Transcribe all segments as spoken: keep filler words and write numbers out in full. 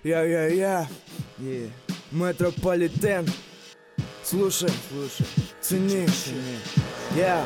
Я-я-я, yeah. Метрополитен. Слушай, слушай, цени, цени. Я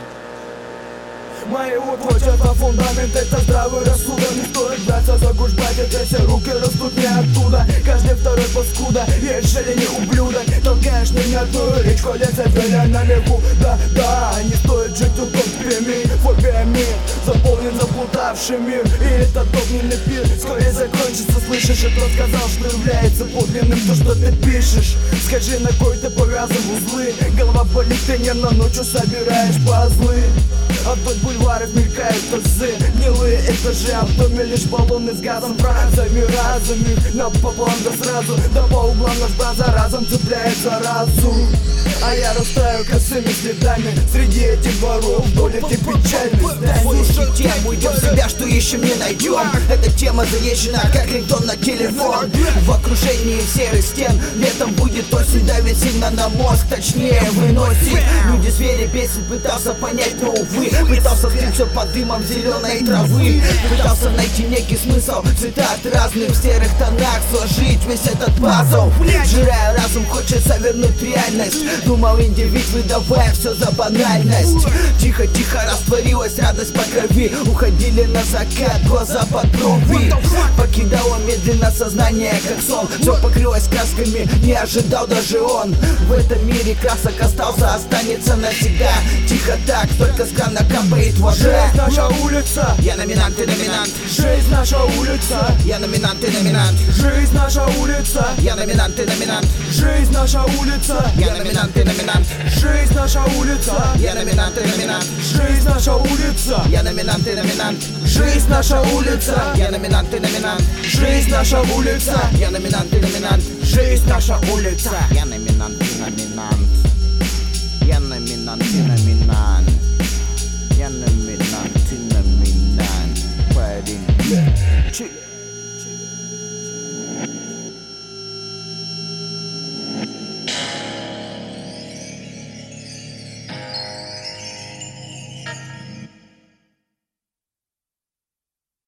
Моего творчества фундамент — это здравый рассудок. Не стоит браться за гужбать, это все руки растут не оттуда. Каждый второй паскуда, ежели не ублюдок. Толкаешь невнятную речь, колется беля на меху. Да-да, не стоит жить утопиями, фобиями. Заполнен заплутавший мир, и этот огненный пир вскоре закончится. Слышишь, и тот сказал, что является подлинным то, что ты пишешь. Скажи, на кой ты повязан в узлы? Голова болит, ты нервно ночью собираешь пазлы. А вдоль бульваров мелькают тазы, гнилые этажи, а в доме лишь баллоны с газом. Фразами, разами, напополам да сразу. Да по углам наш база разом цепляется разум. А я растаю косыми следами среди этих дворов вдоль этих печальных зданий. Слушай тему, идем в себя, что ищем, не найдем. Эта тема заезжена, как рингтон на телефон. В окружении серых стен летом будет осень, давит сильно на мозг, точнее выносит. Люди-звери песен пытался понять, но увы. Пытался скрыть все под дымом зеленой травы. Пытался найти некий смысл цитат разных в серых тонах, сложить весь этот пазл. Жирая разум, хочется вернуть реальность. Думал индивид, выдавая все за банальность. Тихо-тихо растворилась радость по крови. Уходили на закат глаза под брови. Покидало медленно сознание, как сон. Все покрылось красками, не ожидал даже он. В этом мире красок остался, останется навсегда. Тихо так, только с крана капает вода. Жизнь наша улица, я номинант, ты номинант. Жизнь наша улица, я номинант, ты номинант. Жизнь наша улица, я номинант, ты номинант. Жизнь наша улица, я номинант, ты номинант. Жизнь наша улица, я номинант, ты номинант. Жизнь наша улица, я номинант, ты номинант. Жизнь наша улица, я номинант, ты номинант. Жизнь наша улица, я номинант, ты номинант. Жизнь наша улица, я номинант, ты номинант. Я номинант, ты номинант. Я номинант, ты номинант. Парень.